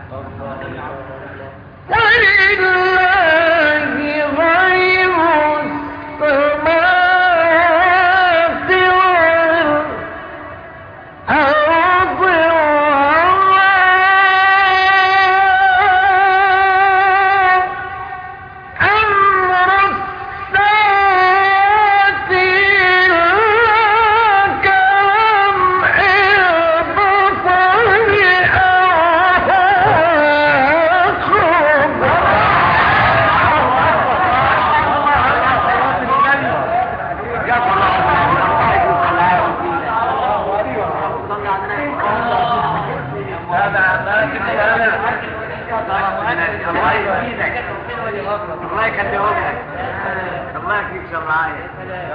الله يخليهم لك، الله يكفيك معايا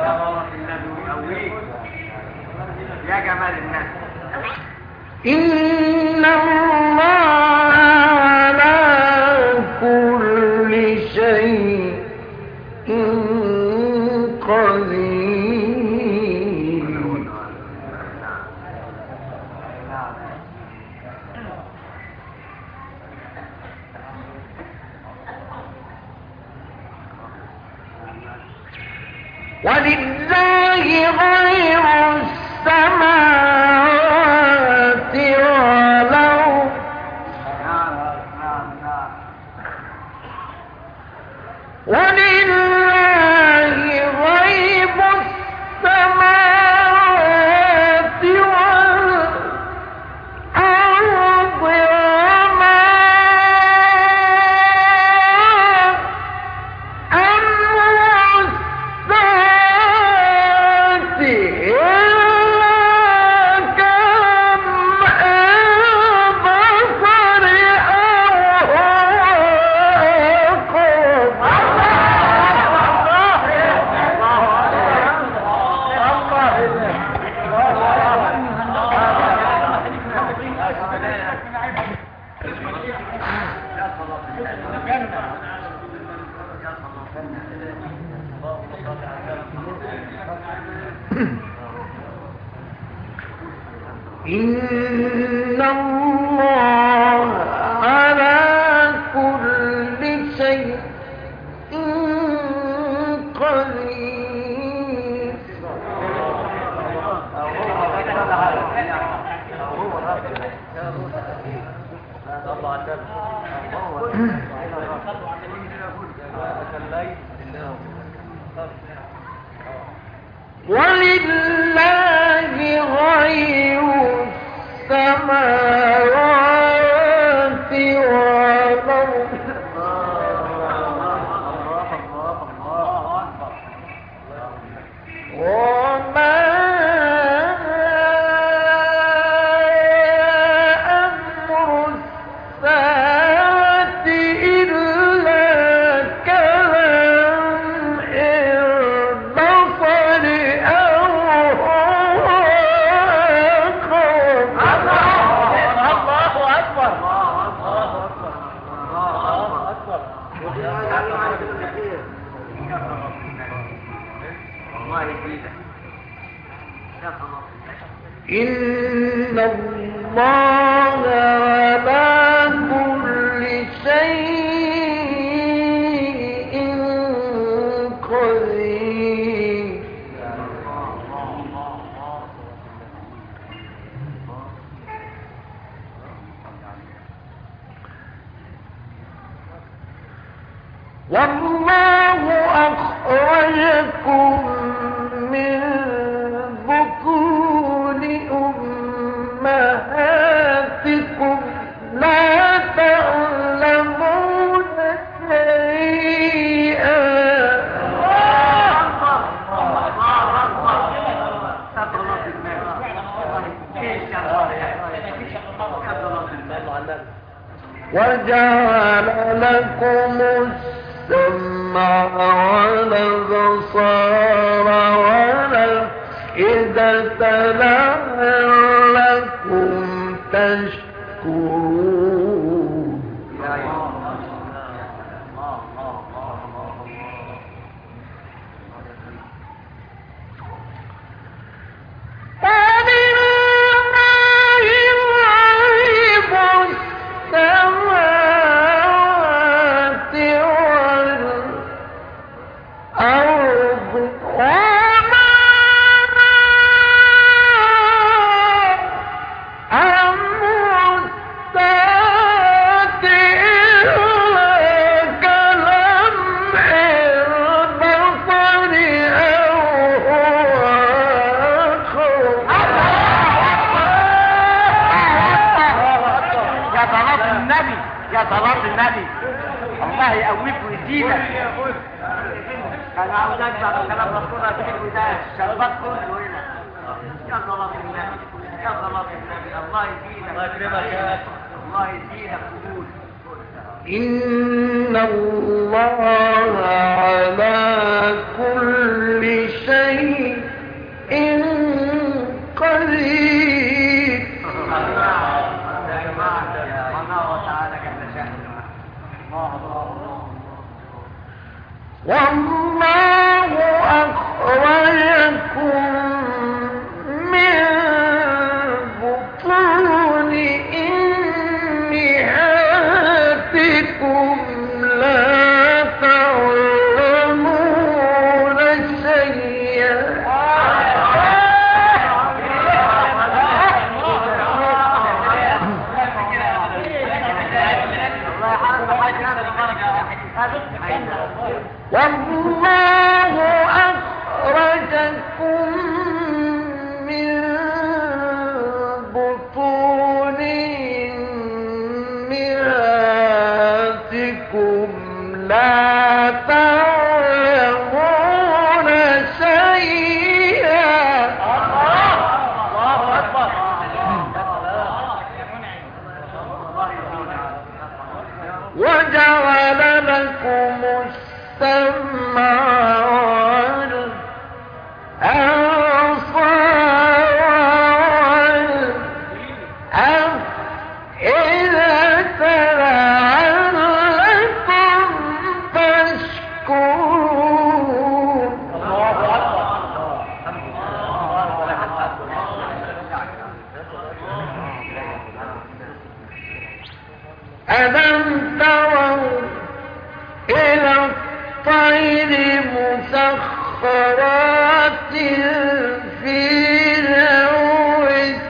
يا جمال الناس. إن الله على كل شيء قدير. ولله غيب السماوات والأرض ولله غيب السماوات والأرض وما إن الله على كل شيء قدير. ولله غيب السماوات والأرض وما أمر الساعة إلا كلمح البصر أو هو أقرب. الله أكبر. إن الله على كل شيء قدير. والله أخرجكم من بطون أمهاتكم لا تعلمون شيئا. وجعل لكم السمع والأبصار والأفئدة لعلكم تشكرون. ولله غيب السماوات النبي يا صلاة النبي الله يقويك ويزيدك. انا عاوز اسمع كلام ربنا في الوداع الشربات كله هنا. يا صلاة النبي يا صلاة النبي الله يزيدك الله يكرمك يا الله يزيدك قبول. إن الله على كل شيء قدير. الله تعالى جل شأنه. والله أخرجكم من بطون أمهاتكم لا تعلمون شيئا. والله أخرجكم من بطون أمهاتكم لا تعلمون شيئا. الله أكبر. وجعل لكم السمع والأبصار والأفئدة لعلكم تشكرون. ألم تروا إلى الطير مسخرات في جو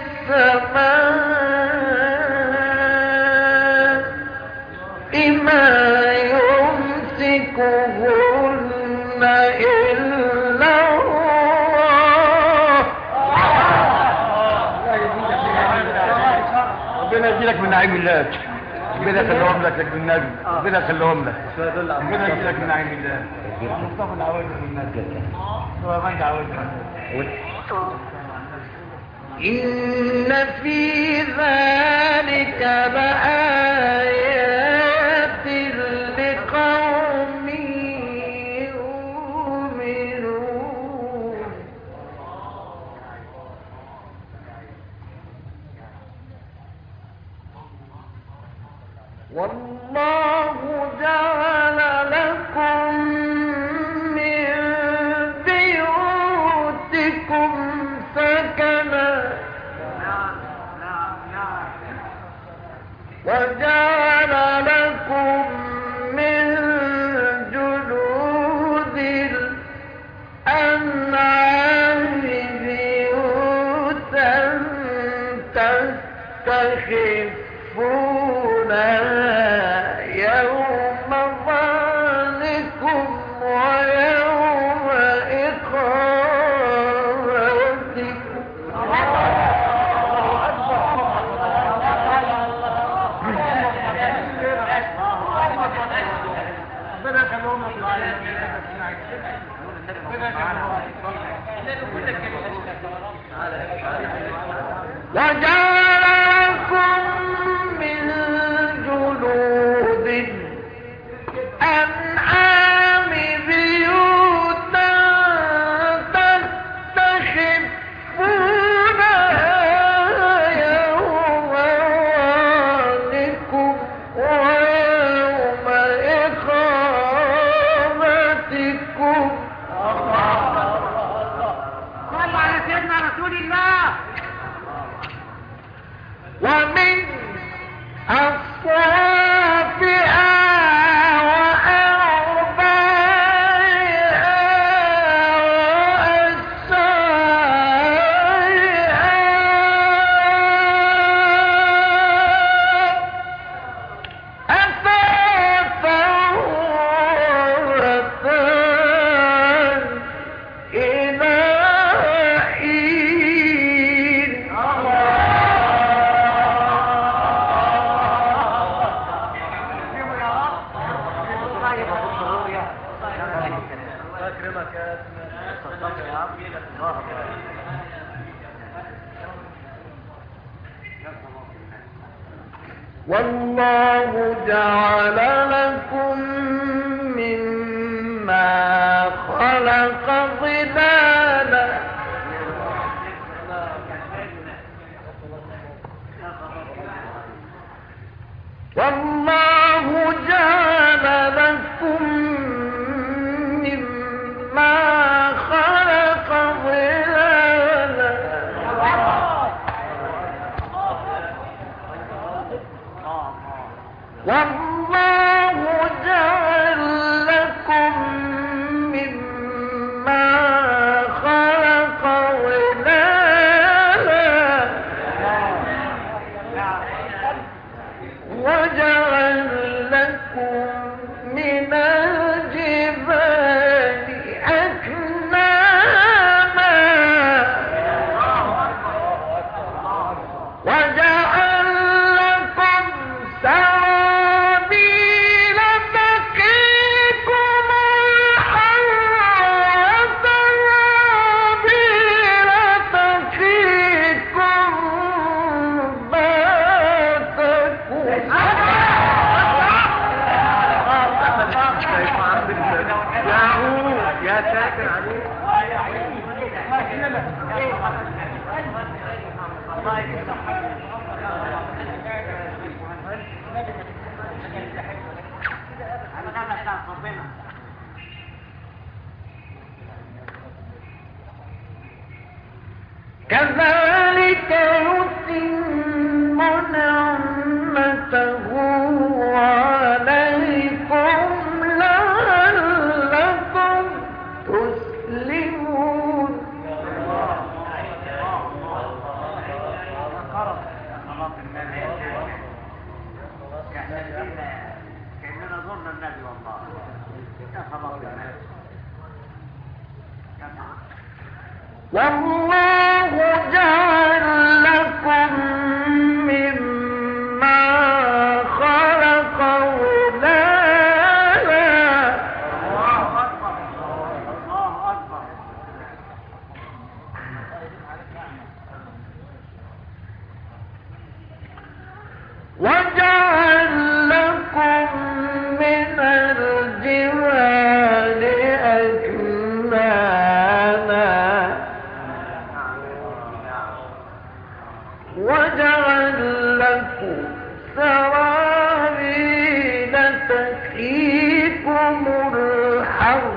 السماء ما يمسكهن إلا الله. ربنا يديلك من نعيم الله. ربنا يخليهم لك بالنبي. ربنا يخليهم لك. ربنا يديلك من نعيم الله. مصطفى العواد من النبي. هو من عواد. إن في ذلك لآيات لقوم يؤمنون. والله جعل لكم من بيوتكم سكنا وجعل لكم من جلود الأنعام بيوتا تستخفونها يوم ظعنكم ويوم إقامتكم. وجعل لكم من جلود الأنعام بيوتا تستخفونها يوم ظعنكم ويوم إقامتكم. صلوا على سيدنا رسول الله. ومن والله جعل لكم مما خلق ظلالا والله جعل لكم مما خلق ظلالا والله جعل لكم مما خلق ظلالا وجعل لكم من الجبال أكنانا وجعل لكم سرابيل تقيكم الحر وسرابيل تقيكم بأسكم يا شاكر عليك كذلك يتم نعمته عليكم لعلكم تسلمون كأننا ظن النبي والله يا خلاص النبي والله جعل لكم مما خلق ظلالا الله أكبر الله أكبر وجعل لكم من الجبال أكنانا وجعل لكم سرابيل تقيكم الحر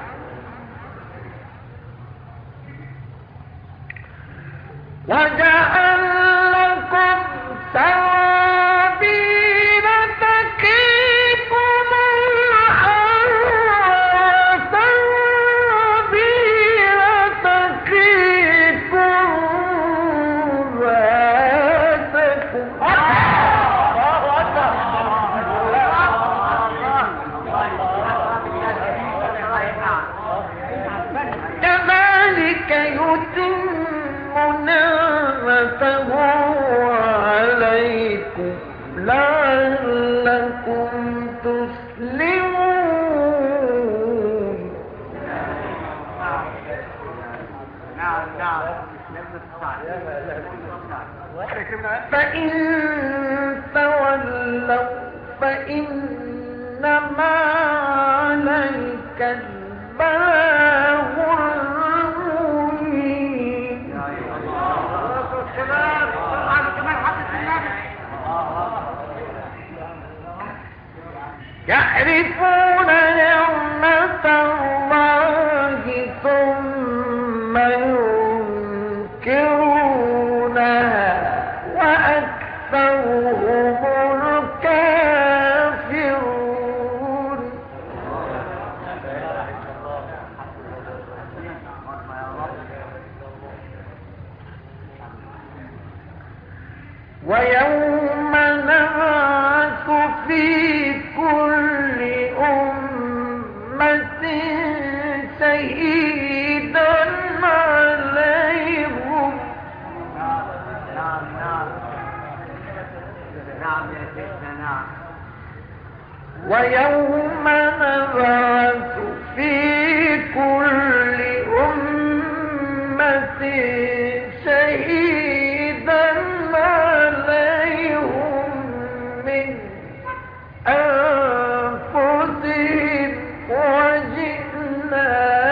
وجعل لكم سرابيل تقيكم الحر وسرابيل تقيكم بأسكم كذلك يتم نعمته عليكم لعلكم تسلمون نعم فإن تولوا فإنما عليك البلاغ المبين يعرفون نعمة الله ثم ينكرونها وأكثرهم الكافرون ويوم نبعث في كل أمة شهيدا عليهم نعم يا سيدنا نعم ويوم نبعث في كل أمة شهيدا عليهم من أنفسهم وجئنا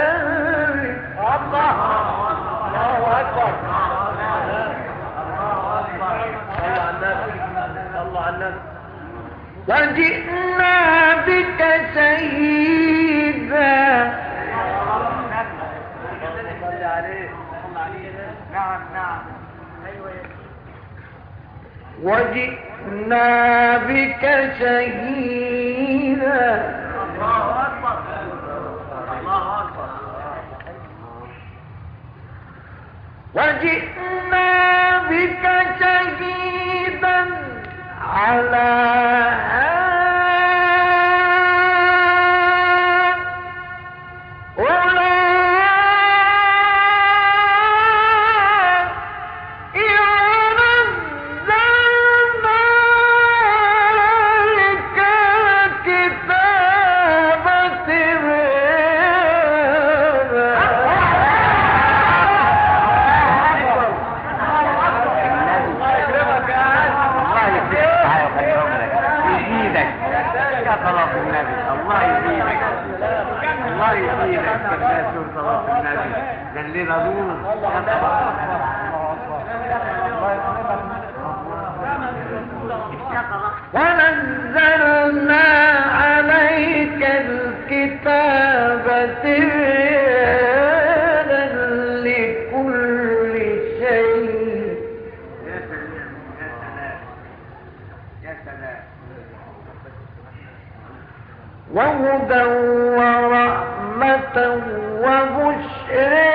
الله أكبر وجئنا بك شهيدا وجئنا بك شهيدا الله أكبر الله أكبر وجئنا بك شهيدا على ونزلنا عليك الكتاب تبيانا لكل شيء يا سلام يا سلام وهدى ورحمة وبشرى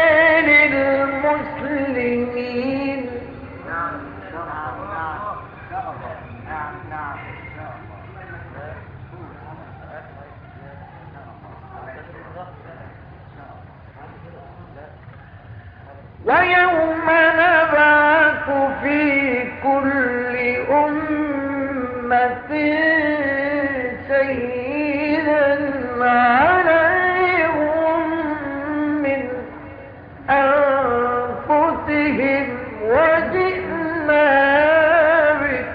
للمسلمين ويوم نبعث في كل أمة شهيدا عليهم من أنفسهم وجئنا بك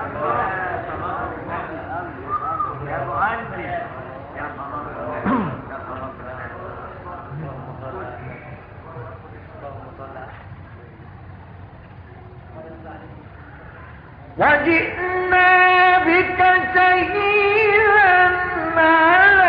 وجئنا بك شهيدا على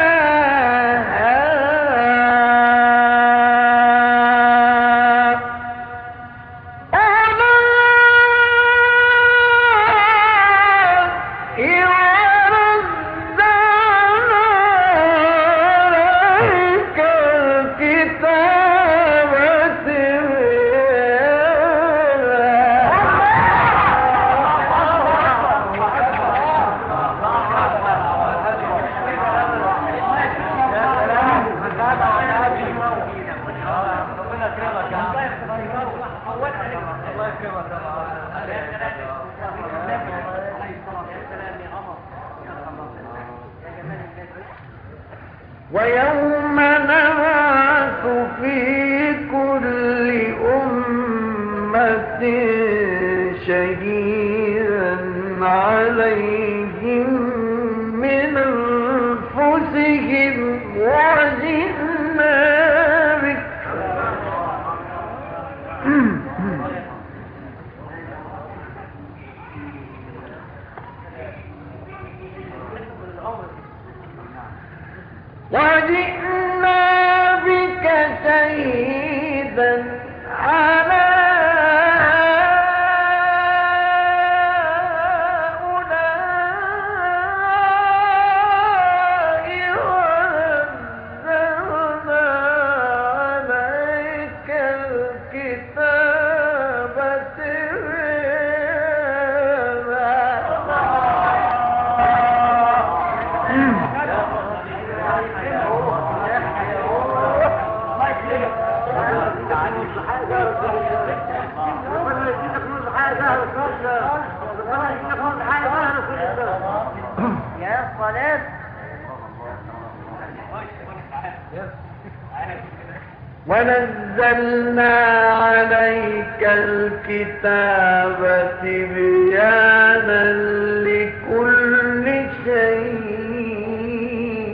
ويوم نبعث في كل أمة شهيدا عليهم من أنفسهم وجئنا بك وجئنا بك شهيدا على هؤلاء ونزلنا عليك الكتاب يا صلاة ونزلنا عليك الكتاب تبيانا لكل شيء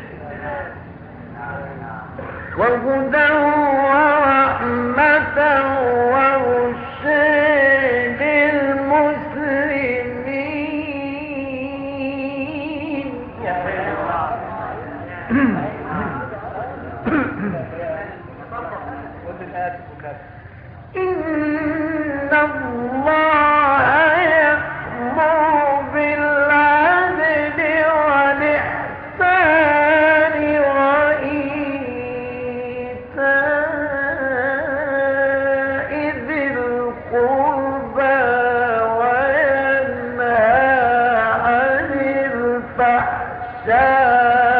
وهدى ورحمة وبشرى للمسلمين. إن الله يأمر بالعدل والإحسان وإيتاء ذي القربى وينهى عن الفحشاء